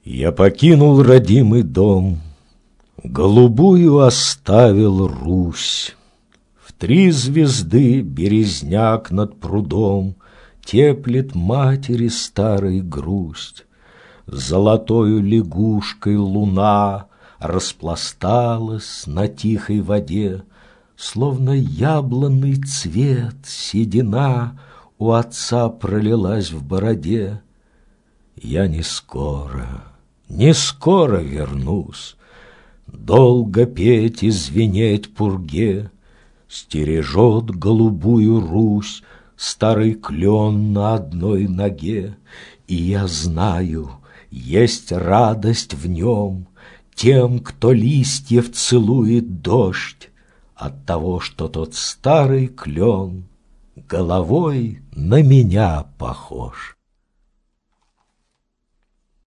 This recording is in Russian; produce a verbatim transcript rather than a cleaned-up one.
Я покинул родимый дом, голубую оставил Русь. В три звезды березняк над прудом теплит матери старой грусть. Золотою лягушкой луна распласталась на тихой воде, словно яблонный цвет седина у отца пролилась в бороде. Я не скоро, не скоро вернусь, долго петь и звенеть пурге. Стережет голубую Русь старый клен на одной ноге. И я знаю, есть радость в нем тем, кто листьев целует дождь, от того, что тот старый клен головой на меня похож.